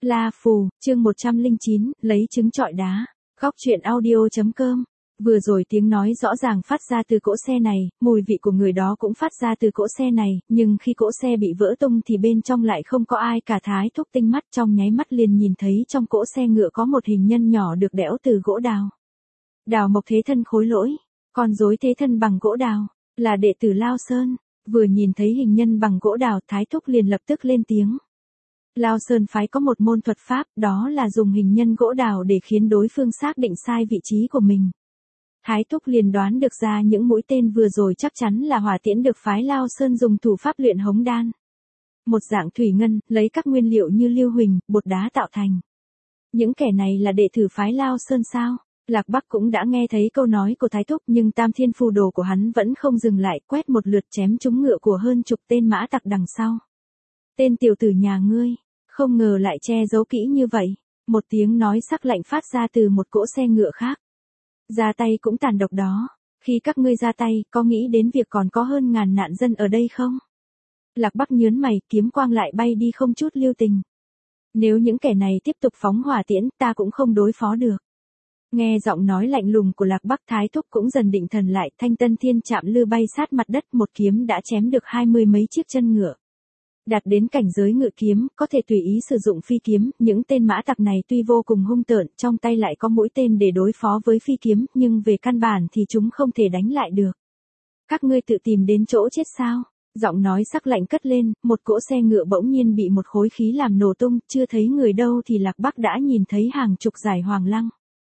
La Phù, chương 109, lấy trứng trọi đá. Góc truyện audio.com. Vừa rồi tiếng nói rõ ràng phát ra từ cỗ xe này, mùi vị của người đó cũng phát ra từ cỗ xe này, nhưng khi cỗ xe bị vỡ tung thì bên trong lại không có ai cả. Thái Thúc tinh mắt trong nháy mắt liền nhìn thấy trong cỗ xe ngựa có một hình nhân nhỏ được đẽo từ gỗ đào. Đào mộc thế thân khối lỗi, con rối thế thân bằng gỗ đào, là đệ tử Lao Sơn. Vừa nhìn thấy hình nhân bằng gỗ đào, Thái Thúc liền lập tức lên tiếng. Lao Sơn phái có một môn thuật pháp, đó là dùng hình nhân gỗ đào để khiến đối phương xác định sai vị trí của mình. Thái Thúc liền đoán được ra những mũi tên vừa rồi chắc chắn là hỏa tiễn được phái Lao Sơn dùng thủ pháp luyện hống đan. Một dạng thủy ngân, lấy các nguyên liệu như lưu huỳnh, bột đá tạo thành. Những kẻ này là đệ tử phái Lao Sơn sao? Lạc Bắc cũng đã nghe thấy câu nói của Thái Thúc, nhưng tam thiên phù đồ của hắn vẫn không dừng lại, quét một lượt chém trúng ngựa của hơn chục tên mã tặc đằng sau. Tên tiểu tử nhà ngươi, không ngờ lại che giấu kỹ như vậy. Một tiếng nói sắc lạnh phát ra từ một cỗ xe ngựa khác. Ra tay cũng tàn độc đó. Khi các ngươi ra tay, có nghĩ đến việc còn có hơn ngàn nạn dân ở đây không? Lạc Bắc nhớn mày, kiếm quang lại bay đi không chút lưu tình. Nếu những kẻ này tiếp tục phóng hỏa tiễn, ta cũng không đối phó được. Nghe giọng nói lạnh lùng của Lạc Bắc, Thái Thúc cũng dần định thần lại, thanh tân thiên chạm lư bay sát mặt đất, một kiếm đã chém được 20 mấy chiếc chân ngựa. Đạt đến cảnh giới ngự kiếm, có thể tùy ý sử dụng phi kiếm, những tên mã tặc này tuy vô cùng hung tợn, trong tay lại có mũi tên để đối phó với phi kiếm, nhưng về căn bản thì chúng không thể đánh lại được. Các ngươi tự tìm đến chỗ chết sao? Giọng nói sắc lạnh cất lên, một cỗ xe ngựa bỗng nhiên bị một khối khí làm nổ tung, chưa thấy người đâu thì Lạc Bắc đã nhìn thấy hàng chục dải hoàng lăng.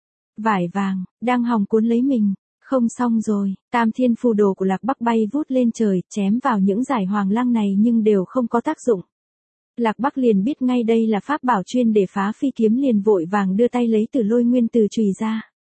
Vải vàng, đang hòng cuốn lấy mình. Không xong rồi, tam thiên phù đồ của Lạc Bắc bay vút lên trời, chém vào những dải hoàng lăng này nhưng đều không có tác dụng. Lạc Bắc liền biết ngay đây là pháp bảo chuyên để phá phi kiếm, liền vội vàng đưa tay lấy Tử Lôi Nguyên Từ chùy ra.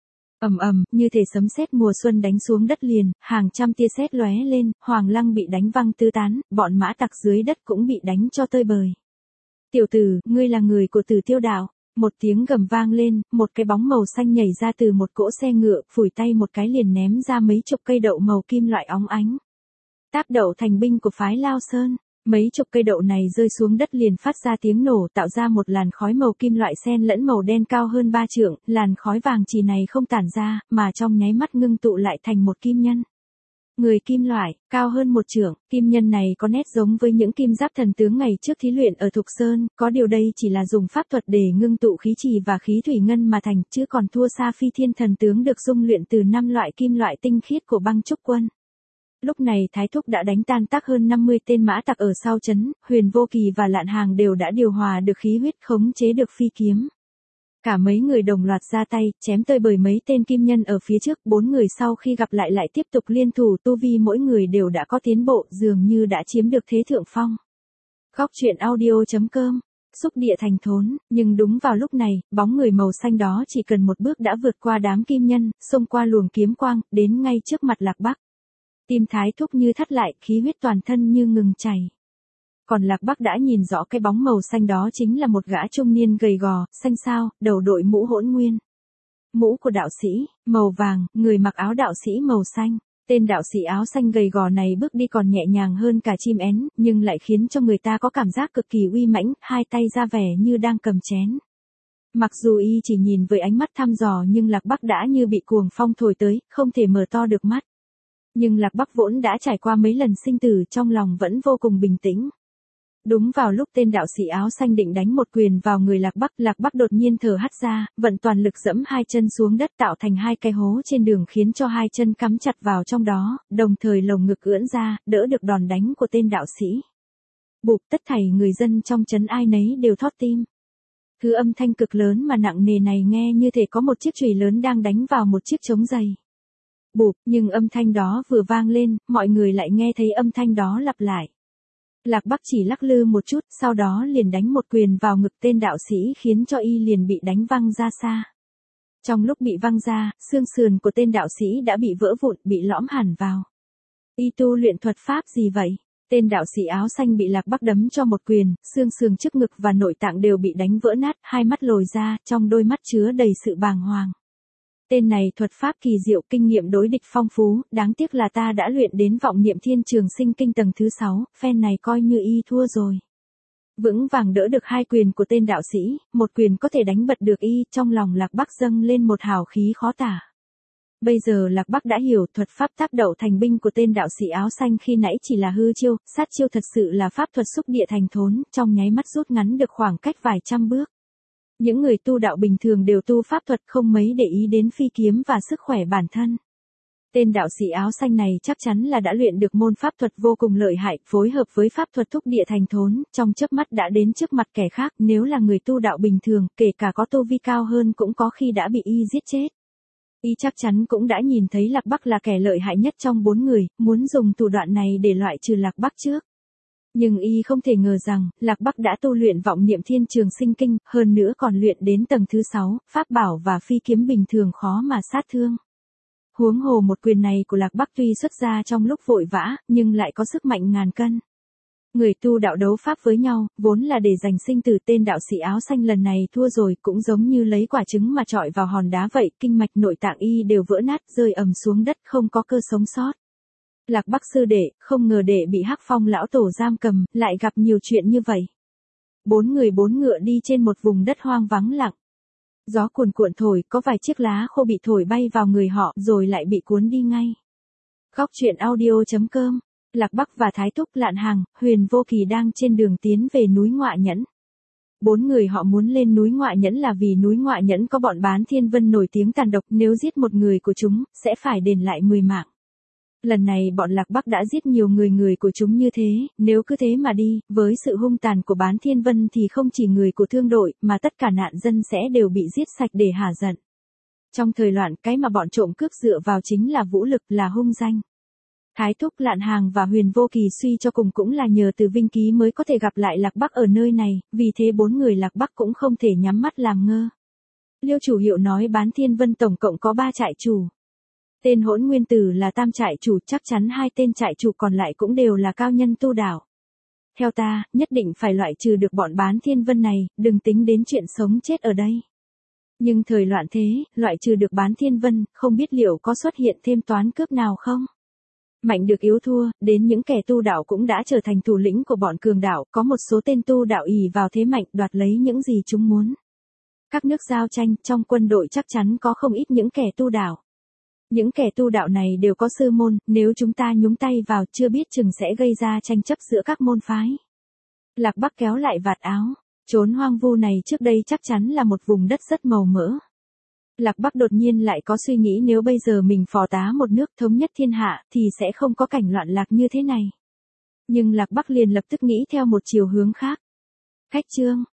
Ầm ầm, như thể sấm sét mùa xuân đánh xuống đất liền, hàng trăm tia sét lóe lên, hoàng lăng bị đánh văng tứ tán, bọn mã tặc dưới đất cũng bị đánh cho tơi bời. Tiểu tử, ngươi là người của Tử Tiêu đạo. Một tiếng gầm vang lên, một cái bóng màu xanh nhảy ra từ một cỗ xe ngựa, phủi tay một cái liền ném ra mấy chục cây đậu màu kim loại óng ánh. Táp đậu thành binh của phái Lao Sơn. Mấy chục cây đậu này rơi xuống đất liền phát ra tiếng nổ, tạo ra một làn khói màu kim loại xen lẫn màu đen cao hơn 3 trượng, làn khói vàng chì này không tản ra, mà trong nháy mắt ngưng tụ lại thành một kim nhân. Người kim loại, cao hơn 1 trượng, kim nhân này có nét giống với những kim giáp thần tướng ngày trước thí luyện ở Thục Sơn, có điều đây chỉ là dùng pháp thuật để ngưng tụ khí trì và khí thủy ngân mà thành, chứ còn thua xa phi thiên thần tướng được dung luyện từ 5 loại kim loại tinh khiết của Băng Trúc Quân. Lúc này Thái Thúc đã đánh tan tác hơn 50 tên mã tặc ở sau trấn, Huyền Vô Kỳ và Lạn Hàng đều đã điều hòa được khí huyết, khống chế được phi kiếm. Cả mấy người đồng loạt ra tay, chém tơi bời mấy tên kim nhân ở phía trước, 4 người sau khi gặp lại tiếp tục liên thủ, tu vi mỗi người đều đã có tiến bộ, dường như đã chiếm được thế thượng phong. Góc truyện audio.com. Xúc địa thành thốn, nhưng đúng vào lúc này, bóng người màu xanh đó chỉ cần một bước đã vượt qua đám kim nhân, xông qua luồng kiếm quang, đến ngay trước mặt Lạc Bắc. Tim Thái Thúc như thắt lại, khí huyết toàn thân như ngừng chảy. Còn Lạc Bắc đã nhìn rõ cái bóng màu xanh đó chính là một gã trung niên gầy gò, xanh xao, đầu đội mũ hỗn nguyên. Mũ của đạo sĩ, màu vàng, người mặc áo đạo sĩ màu xanh. Tên đạo sĩ áo xanh gầy gò này bước đi còn nhẹ nhàng hơn cả chim én, nhưng lại khiến cho người ta có cảm giác cực kỳ uy mãnh, hai tay ra vẻ như đang cầm chén. Mặc dù y chỉ nhìn với ánh mắt thăm dò nhưng Lạc Bắc đã như bị cuồng phong thổi tới, không thể mở to được mắt. Nhưng Lạc Bắc vốn đã trải qua mấy lần sinh tử, trong lòng vẫn vô cùng bình tĩnh. Đúng vào lúc tên đạo sĩ áo xanh định đánh một quyền vào người Lạc Bắc đột nhiên thở hắt ra, vận toàn lực dẫm hai chân xuống đất tạo thành hai cái hố trên đường khiến cho hai chân cắm chặt vào trong đó, đồng thời lồng ngực ưỡn ra, đỡ được đòn đánh của tên đạo sĩ. Bụp, tất thảy người dân trong trấn ai nấy đều thót tim. Thứ âm thanh cực lớn mà nặng nề này nghe như thể có một chiếc chùy lớn đang đánh vào một chiếc trống giày. Bụp, nhưng âm thanh đó vừa vang lên, mọi người lại nghe thấy âm thanh đó lặp lại. Lạc Bắc chỉ lắc lư một chút, sau đó liền đánh một quyền vào ngực tên đạo sĩ khiến cho y liền bị đánh văng ra xa. Trong lúc bị văng ra, xương sườn của tên đạo sĩ đã bị vỡ vụn, bị lõm hẳn vào. Y tu luyện thuật pháp gì vậy? Tên đạo sĩ áo xanh bị Lạc Bắc đấm cho một quyền, xương sườn trước ngực và nội tạng đều bị đánh vỡ nát, hai mắt lồi ra, trong đôi mắt chứa đầy sự bàng hoàng. Tên này thuật pháp kỳ diệu, kinh nghiệm đối địch phong phú, đáng tiếc là ta đã luyện đến vọng niệm thiên trường sinh kinh tầng thứ 6, phen này coi như y thua rồi. Vững vàng đỡ được hai quyền của tên đạo sĩ, một quyền có thể đánh bật được y, trong lòng Lạc Bắc dâng lên một hào khí khó tả. Bây giờ Lạc Bắc đã hiểu thuật pháp tác đậu thành binh của tên đạo sĩ áo xanh khi nãy chỉ là hư chiêu, sát chiêu thật sự là pháp thuật xúc địa thành thốn, trong nháy mắt rút ngắn được khoảng cách vài trăm bước. Những người tu đạo bình thường đều tu pháp thuật không mấy để ý đến phi kiếm và sức khỏe bản thân. Tên đạo sĩ áo xanh này chắc chắn là đã luyện được môn pháp thuật vô cùng lợi hại, phối hợp với pháp thuật thúc địa thành thốn, trong chớp mắt đã đến trước mặt kẻ khác, nếu là người tu đạo bình thường, kể cả có tu vi cao hơn cũng có khi đã bị y giết chết. Y chắc chắn cũng đã nhìn thấy Lạc Bắc là kẻ lợi hại nhất trong 4 người, muốn dùng thủ đoạn này để loại trừ Lạc Bắc trước. Nhưng y không thể ngờ rằng, Lạc Bắc đã tu luyện vọng niệm thiên trường sinh kinh, hơn nữa còn luyện đến tầng thứ 6, pháp bảo và phi kiếm bình thường khó mà sát thương. Huống hồ một quyền này của Lạc Bắc tuy xuất ra trong lúc vội vã, nhưng lại có sức mạnh ngàn cân. Người tu đạo đấu pháp với nhau, vốn là để giành sinh tử, tên đạo sĩ áo xanh lần này thua rồi, cũng giống như lấy quả trứng mà chọi vào hòn đá vậy, kinh mạch nội tạng y đều vỡ nát, rơi ầm xuống đất, không có cơ sống sót. Lạc Bắc sư đệ, không ngờ đệ bị Hắc Phong lão tổ giam cầm, lại gặp nhiều chuyện như vậy. 4 người 4 ngựa đi trên một vùng đất hoang vắng lặng. Gió cuồn cuộn thổi, có vài chiếc lá khô bị thổi bay vào người họ, rồi lại bị cuốn đi ngay. Góc truyện audio.com. Lạc Bắc và Thái Túc, Lạn Hằng, Huyền Vô Kỳ đang trên đường tiến về núi Ngọa Nhẫn. 4 người họ muốn lên núi Ngọa Nhẫn là vì núi Ngọa Nhẫn có bọn Bán Thiên Vân nổi tiếng tàn độc, nếu giết một người của chúng, sẽ phải đền lại 10 mạng. Lần này bọn Lạc Bắc đã giết nhiều người của chúng như thế, nếu cứ thế mà đi, với sự hung tàn của Bán Thiên Vân thì không chỉ người của thương đội, mà tất cả nạn dân sẽ đều bị giết sạch để hả giận. Trong thời loạn, cái mà bọn trộm cướp dựa vào chính là vũ lực, là hung danh. Thái Túc, Lạn Hằng và Huyền Vô Kỳ suy cho cùng cũng là nhờ từ Vinh Ký mới có thể gặp lại Lạc Bắc ở nơi này, vì thế 4 người Lạc Bắc cũng không thể nhắm mắt làm ngơ. Liêu chủ hiệu nói Bán Thiên Vân tổng cộng có 3 trại chủ. Tên Hỗn Nguyên Tử là tam trại chủ, chắc chắn 2 tên trại chủ còn lại cũng đều là cao nhân tu đạo. Theo ta, nhất định phải loại trừ được bọn Bán Thiên Vân này, đừng tính đến chuyện sống chết ở đây. Nhưng thời loạn thế, loại trừ được Bán Thiên Vân, không biết liệu có xuất hiện thêm toán cướp nào không? Mạnh được yếu thua, đến những kẻ tu đạo cũng đã trở thành thủ lĩnh của bọn cường đạo, có một số tên tu đạo ỷ vào thế mạnh đoạt lấy những gì chúng muốn. Các nước giao tranh, trong quân đội chắc chắn có không ít những kẻ tu đạo. Những kẻ tu đạo này đều có sư môn, nếu chúng ta nhúng tay vào chưa biết chừng sẽ gây ra tranh chấp giữa các môn phái. Lạc Bắc kéo lại vạt áo, chốn hoang vu này trước đây chắc chắn là một vùng đất rất màu mỡ. Lạc Bắc đột nhiên lại có suy nghĩ nếu bây giờ mình phò tá một nước thống nhất thiên hạ thì sẽ không có cảnh loạn lạc như thế này. Nhưng Lạc Bắc liền lập tức nghĩ theo một chiều hướng khác. Khách trương,